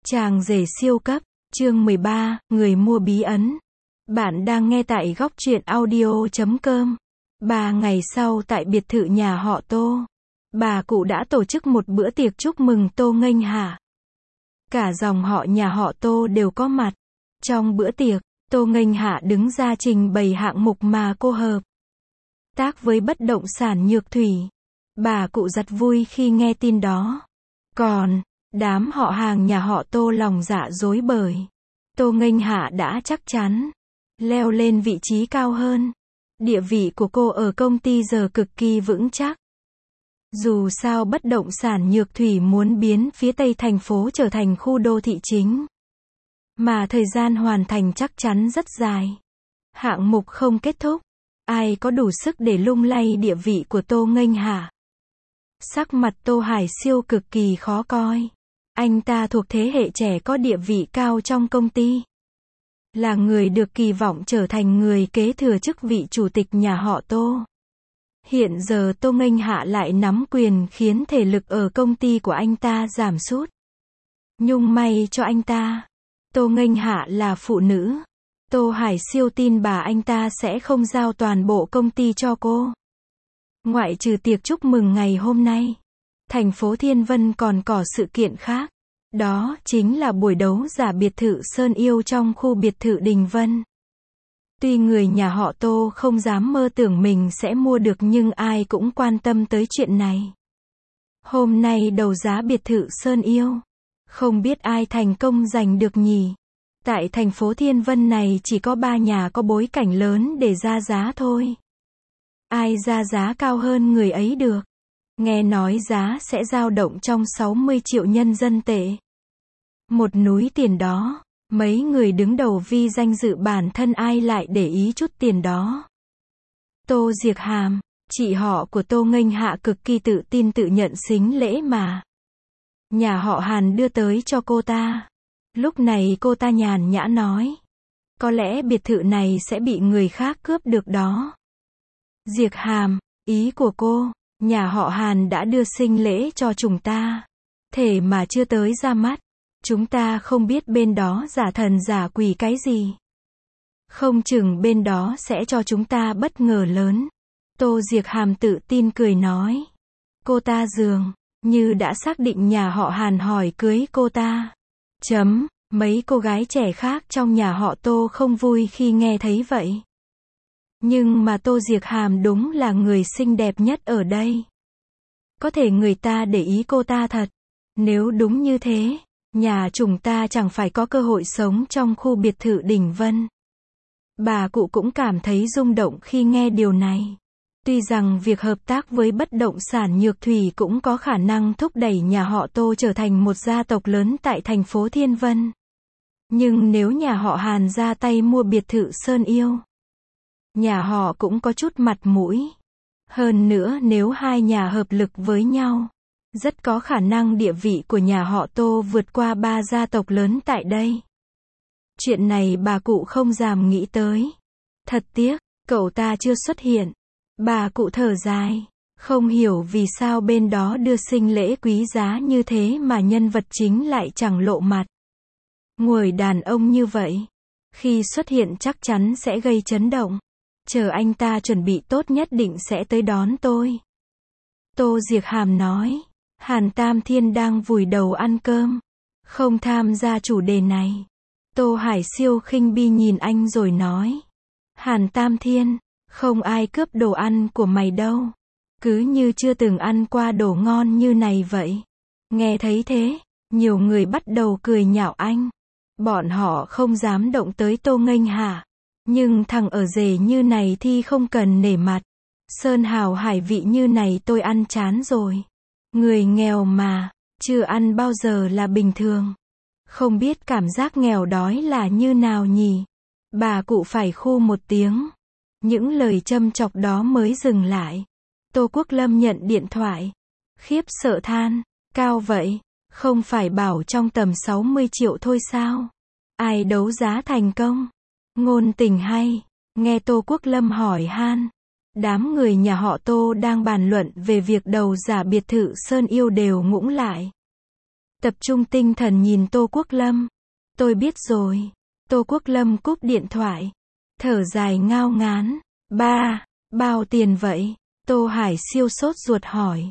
Chàng rể siêu cấp, chương 13, người mua bí ấn. Bạn đang nghe tại góc truyện audio.com. 3 ngày sau tại biệt thự nhà họ Tô, bà cụ đã tổ chức một bữa tiệc chúc mừng Tô Nghênh Hạ. Cả dòng họ nhà họ Tô đều có mặt. Trong bữa tiệc, Tô Nghênh Hạ đứng ra trình bày hạng mục mà cô hợp tác với bất động sản Nhược Thủy. Bà cụ rất vui khi nghe tin đó. Còn đám họ hàng nhà họ Tô lòng dạ rối bời. Tô Nghênh Hạ đã chắc chắn leo lên vị trí cao hơn. Địa vị của cô ở công ty giờ cực kỳ vững chắc. Dù sao bất động sản Nhược Thủy muốn biến phía tây thành phố trở thành khu đô thị chính. Mà thời gian hoàn thành chắc chắn rất dài. Hạng mục không kết thúc. Ai có đủ sức để lung lay địa vị của Tô Nghênh Hạ? Sắc mặt Tô Hải Siêu cực kỳ khó coi. Anh ta thuộc thế hệ trẻ có địa vị cao trong công ty. Là người được kỳ vọng trở thành người kế thừa chức vị chủ tịch nhà họ Tô. Hiện giờ Tô Nghênh Hạ lại nắm quyền khiến thể lực ở công ty của anh ta giảm sút. Nhưng may cho anh ta, Tô Nghênh Hạ là phụ nữ. Tô Hải Siêu tin bà anh ta sẽ không giao toàn bộ công ty cho cô. Ngoại trừ tiệc chúc mừng ngày hôm nay, thành phố Thiên Vân còn có sự kiện khác. Đó chính là buổi đấu giá biệt thự Sơn Yêu trong khu biệt thự Đình Vân. Tuy người nhà họ Tô không dám mơ tưởng mình sẽ mua được nhưng ai cũng quan tâm tới chuyện này. Hôm nay đấu giá biệt thự Sơn Yêu. Không biết ai thành công giành được nhỉ? Tại thành phố Thiên Vân này chỉ có 3 nhà có bối cảnh lớn để ra giá thôi. Ai ra giá cao hơn người ấy được. Nghe nói giá sẽ dao động trong 60 triệu nhân dân tệ. Một núi tiền đó. Mấy người đứng đầu vì danh dự bản thân ai lại để ý chút tiền đó. Tô Diệc Hàm, chị họ của Tô Nghênh Hạ cực kỳ tự tin tự nhận sính lễ mà nhà họ Hàn đưa tới cho cô ta. Lúc này cô ta nhàn nhã nói. Có lẽ biệt thự này sẽ bị người khác cướp được đó. Diệc Hàm, ý của cô, nhà họ Hàn đã đưa sinh lễ cho chúng ta. Thế mà chưa tới ra mắt. Chúng ta không biết bên đó giả thần giả quỷ cái gì. Không chừng bên đó sẽ cho chúng ta bất ngờ lớn. Tô Diệc Hàm tự tin cười nói. Cô ta dường như đã xác định nhà họ Hàn hỏi cưới cô ta. Mấy cô gái trẻ khác trong nhà họ Tô không vui khi nghe thấy vậy. Nhưng mà Tô Diệc Hàm đúng là người xinh đẹp nhất ở đây. Có thể người ta để ý cô ta thật. Nếu đúng như thế, nhà chúng ta chẳng phải có cơ hội sống trong khu biệt thự Đình Vân. Bà cụ cũng cảm thấy rung động khi nghe điều này. Tuy rằng việc hợp tác với bất động sản Nhược Thủy cũng có khả năng thúc đẩy nhà họ Tô trở thành một gia tộc lớn tại thành phố Thiên Vân. Nhưng nếu nhà họ Hàn ra tay mua biệt thự Sơn Yêu, nhà họ cũng có chút mặt mũi. Hơn nữa nếu hai nhà hợp lực với nhau, rất có khả năng địa vị của nhà họ Tô vượt qua 3 gia tộc lớn tại đây. Chuyện này bà cụ không dám nghĩ tới. Thật tiếc, cậu ta chưa xuất hiện. Bà cụ thở dài. Không hiểu vì sao bên đó đưa sinh lễ quý giá như thế mà nhân vật chính lại chẳng lộ mặt. Người đàn ông như vậy, khi xuất hiện chắc chắn sẽ gây chấn động. Chờ anh ta chuẩn bị tốt nhất định sẽ tới đón tôi. Tô Diệc Hàm nói. Hàn Tam Thiên đang vùi đầu ăn cơm, không tham gia chủ đề này. Tô Hải Siêu khinh bi nhìn anh rồi nói. Hàn Tam Thiên, không ai cướp đồ ăn của mày đâu. Cứ như chưa từng ăn qua đồ ngon như này vậy. Nghe thấy thế, nhiều người bắt đầu cười nhạo anh. Bọn họ không dám động tới Tô Nghênh Hạ. Nhưng thằng ở rể như này thì không cần nể mặt. Sơn hào hải vị như này tôi ăn chán rồi. Người nghèo mà, chưa ăn bao giờ là bình thường. Không biết cảm giác nghèo đói là như nào nhỉ? Bà cụ phải khu một tiếng. Những lời châm chọc đó mới dừng lại. Tô Quốc Lâm nhận điện thoại. Khiếp sợ than, cao vậy, không phải bảo trong tầm 60 triệu thôi sao? Ai đấu giá thành công? Ngôn tình hay, nghe Tô Quốc Lâm hỏi han. Đám người nhà họ Tô đang bàn luận về việc đấu giá biệt thự Sơn Yêu đều ngũng lại. Tập trung tinh thần nhìn Tô Quốc Lâm. Tôi biết rồi. Tô Quốc Lâm cúp điện thoại. Thở dài ngao ngán. Ba, bao tiền vậy? Tô Hải Siêu sốt ruột hỏi.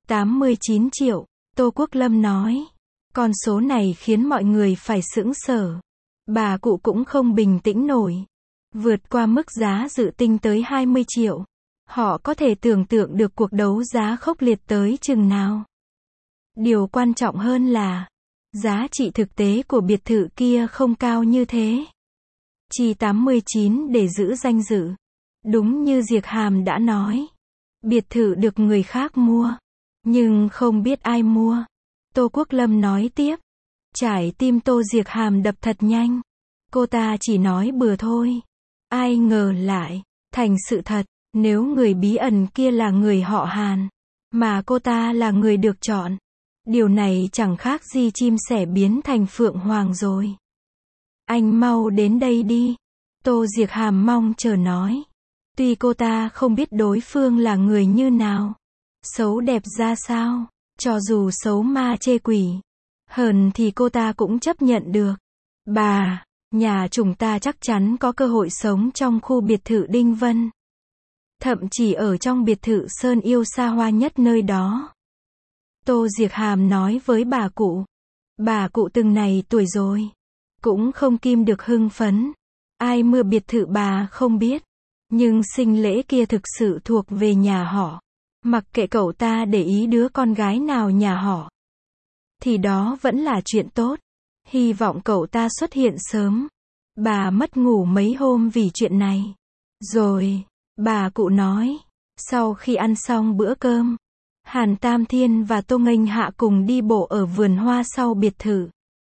89 triệu. Tô Quốc Lâm nói. Con số này khiến mọi người phải sững sờ. Bà cụ cũng không bình tĩnh nổi. Vượt qua mức giá dự tính tới 20 triệu. Họ có thể tưởng tượng được cuộc đấu giá khốc liệt tới chừng nào. Điều quan trọng hơn là, giá trị thực tế của biệt thự kia không cao như thế. Chỉ 89 để giữ danh dự. Đúng như Diệc Hàm đã nói. Biệt thự được người khác mua. Nhưng không biết ai mua. Tô Quốc Lâm nói tiếp. Trái tim Tô Diệc Hàm đập thật nhanh. Cô ta chỉ nói bừa thôi. Ai ngờ lại thành sự thật. Nếu người bí ẩn kia là người họ Hàn, mà cô ta là người được chọn, điều này chẳng khác gì chim sẻ biến thành phượng hoàng rồi. Anh mau đến đây đi. Tô Diệc Hàm mong chờ nói. Tuy cô ta không biết đối phương là người như nào, xấu đẹp ra sao, cho dù xấu ma chê quỷ, hờn thì cô ta cũng chấp nhận được. Bà, nhà chúng ta chắc chắn có cơ hội sống trong khu biệt thự Đinh Vân. Thậm chí ở trong biệt thự Sơn Yêu xa hoa nhất nơi đó. Tô Diệc Hàm nói với bà cụ. Bà cụ từng này tuổi rồi. Cũng không kim được hưng phấn. Ai mua biệt thự bà không biết. Nhưng sinh lễ kia thực sự thuộc về nhà họ. Mặc kệ cậu ta để ý đứa con gái nào nhà họ. Thì đó vẫn là chuyện tốt. Hy vọng cậu ta xuất hiện sớm. Bà mất ngủ mấy hôm vì chuyện này. Rồi, bà cụ nói. Sau khi ăn xong bữa cơm, Hàn Tam Thiên và Tô Nghênh Hạ cùng đi bộ ở vườn hoa sau biệt thự.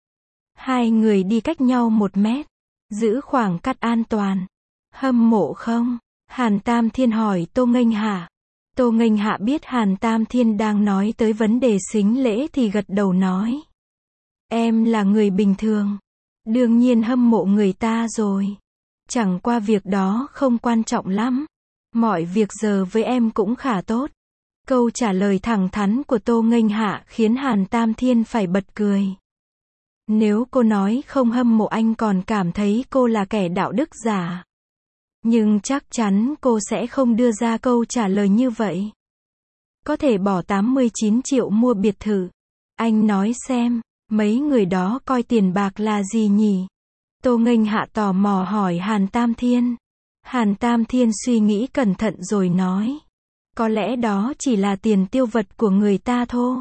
Hai người đi cách nhau 1 mét. Giữ khoảng cách an toàn. Hâm mộ không? Hàn Tam Thiên hỏi Tô Nghênh Hạ. Tô Nghênh Hạ biết Hàn Tam Thiên đang nói tới vấn đề sính lễ thì gật đầu nói. Em là người bình thường. Đương nhiên hâm mộ người ta rồi. Chẳng qua việc đó không quan trọng lắm. Mọi việc giờ với em cũng khá tốt. Câu trả lời thẳng thắn của Tô Nghênh Hạ khiến Hàn Tam Thiên phải bật cười. Nếu cô nói không hâm mộ anh còn cảm thấy cô là kẻ đạo đức giả. Nhưng chắc chắn cô sẽ không đưa ra câu trả lời như vậy. Có thể bỏ 89 triệu mua biệt thự. Anh nói xem, mấy người đó coi tiền bạc là gì nhỉ? Tô Nghênh Hạ tò mò hỏi Hàn Tam Thiên. Hàn Tam Thiên suy nghĩ cẩn thận rồi nói. Có lẽ đó chỉ là tiền tiêu vặt của người ta thôi.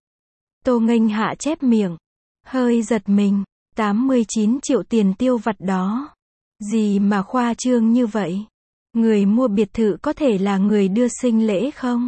Tô Nghênh Hạ chép miệng. Hơi giật mình. 89 triệu tiền tiêu vặt đó. Gì mà khoa trương như vậy? Người mua biệt thự có thể là người đưa sinh lễ không?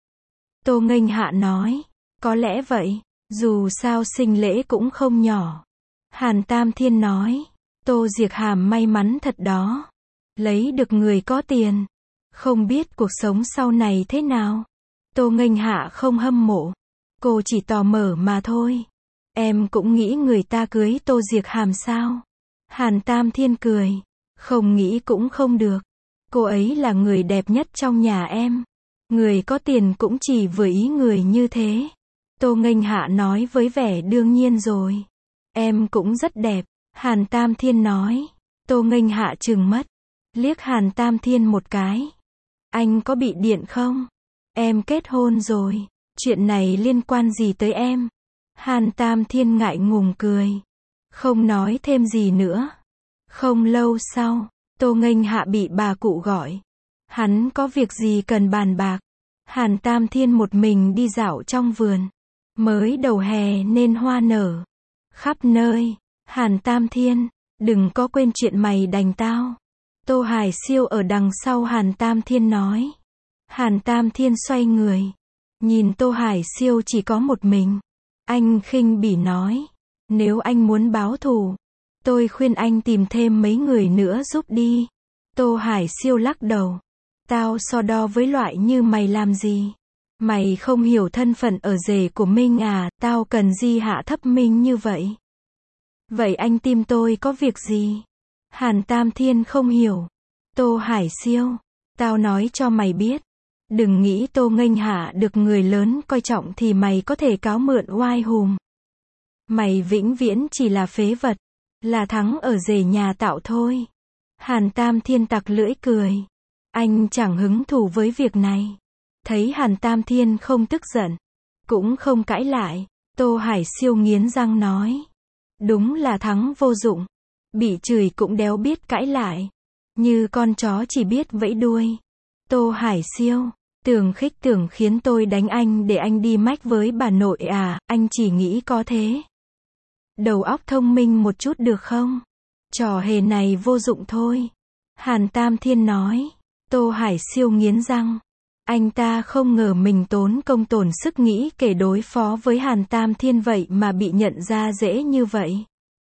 Tô Nghênh Hạ nói. Có lẽ vậy. Dù sao sinh lễ cũng không nhỏ. Hàn Tam Thiên nói. Tô Diệc Hàm may mắn thật đó. Lấy được người có tiền. Không biết cuộc sống sau này thế nào. Tô Nghênh Hạ không hâm mộ. Cô chỉ tò mò mà thôi. Em cũng nghĩ người ta cưới Tô Diệc Hàm sao? Hàn Tam Thiên cười. Không nghĩ cũng không được. Cô ấy là người đẹp nhất trong nhà em. Người có tiền cũng chỉ vừa ý người như thế. Tô Nghênh Hạ nói với vẻ đương nhiên rồi. Em cũng rất đẹp. Hàn Tam Thiên nói. Tô Nghênh Hạ trừng mắt. Liếc Hàn Tam Thiên một cái. Anh có bị điện không? Em kết hôn rồi. Chuyện này liên quan gì tới em? Hàn Tam Thiên ngại ngùng cười. Không nói thêm gì nữa. Không lâu sau, Tô Nghênh Hạ bị bà cụ gọi. Hắn có việc gì cần bàn bạc. Hàn Tam Thiên một mình đi dạo trong vườn. Mới đầu hè nên hoa nở khắp nơi. Hàn Tam Thiên, đừng có quên chuyện mày đành tao. Tô Hải Siêu ở đằng sau Hàn Tam Thiên nói. Hàn Tam Thiên xoay người. Nhìn Tô Hải Siêu chỉ có một mình. Anh khinh bỉ nói. Nếu anh muốn báo thù, tôi khuyên anh tìm thêm mấy người nữa giúp đi. Tô Hải Siêu lắc đầu. Tao so đo với loại như mày làm gì? Mày không hiểu thân phận ở rể của Minh à, tao cần gì hạ thấp Minh như vậy? Vậy anh tìm tôi có việc gì? Hàn Tam Thiên không hiểu. Tô Hải Siêu, tao nói cho mày biết. Đừng nghĩ Tô Nghênh Hạ được người lớn coi trọng thì mày có thể cáo mượn oai hùm. Mày vĩnh viễn chỉ là phế vật. Là thắng ở rể nhà tạo thôi. Hàn Tam Thiên tặc lưỡi cười. Anh chẳng hứng thú với việc này. Thấy Hàn Tam Thiên không tức giận, cũng không cãi lại, Tô Hải Siêu nghiến răng nói. Đúng là thắng vô dụng. Bị chửi cũng đéo biết cãi lại. Như con chó chỉ biết vẫy đuôi. Tô Hải Siêu, tưởng khích tưởng khiến tôi đánh anh để anh đi mách với bà nội à, anh chỉ nghĩ có thế. Đầu óc thông minh một chút được không? Trò hề này vô dụng thôi. Hàn Tam Thiên nói. Tô Hải Siêu nghiến răng. Anh ta không ngờ mình tốn công tổn sức nghĩ kể đối phó với Hàn Tam Thiên vậy mà bị nhận ra dễ như vậy.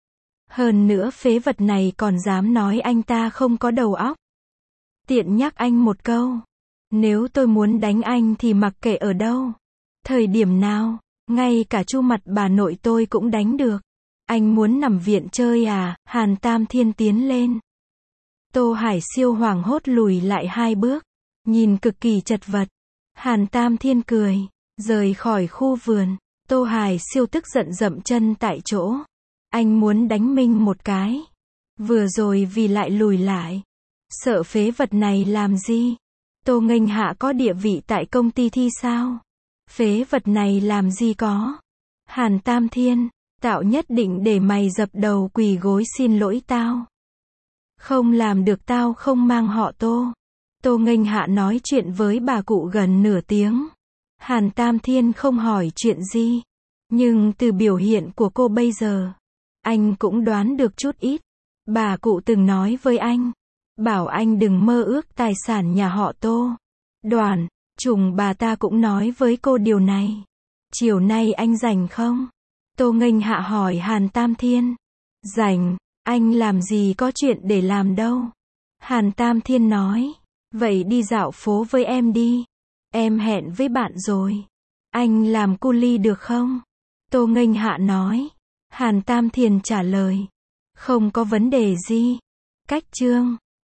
Hơn nữa phế vật này còn dám nói anh ta không có đầu óc. Tiện nhắc anh một câu. Nếu tôi muốn đánh anh thì mặc kệ ở đâu. Thời điểm nào, ngay cả chu mặt bà nội tôi cũng đánh được. Anh muốn nằm viện chơi à? Hàn Tam Thiên tiến lên. Tô Hải Siêu hoảng hốt lùi lại 2 bước. Nhìn cực kỳ chật vật. Hàn Tam Thiên cười. Rời khỏi khu vườn. Tô Hải Siêu tức giận dậm chân tại chỗ. Anh muốn đánh Minh một cái. Vừa rồi vì lại lùi lại. Sợ phế vật này làm gì? Tô Nghênh Hạ có địa vị tại công ty thi sao? Phế vật này làm gì có? Hàn Tam Thiên, tao nhất định để mày dập đầu quỳ gối xin lỗi tao. Không làm được tao không mang họ Tô. Tô Nghênh Hạ nói chuyện với bà cụ gần nửa tiếng. Hàn Tam Thiên không hỏi chuyện gì. Nhưng từ biểu hiện của cô bây giờ, anh cũng đoán được chút ít. Bà cụ từng nói với anh. Bảo anh đừng mơ ước tài sản nhà họ Tô. Đoàn, trùng bà ta cũng nói với cô điều này. Chiều nay anh rảnh không? Tô Nghênh Hạ hỏi Hàn Tam Thiên. Rảnh, anh làm gì có chuyện để làm đâu. Hàn Tam Thiên nói. Vậy đi dạo phố với em đi. Em hẹn với bạn rồi. Anh làm cu li được không? Tô Nghênh Hạ nói. Hàn Tam Thiên trả lời. Không có vấn đề gì. Cách chương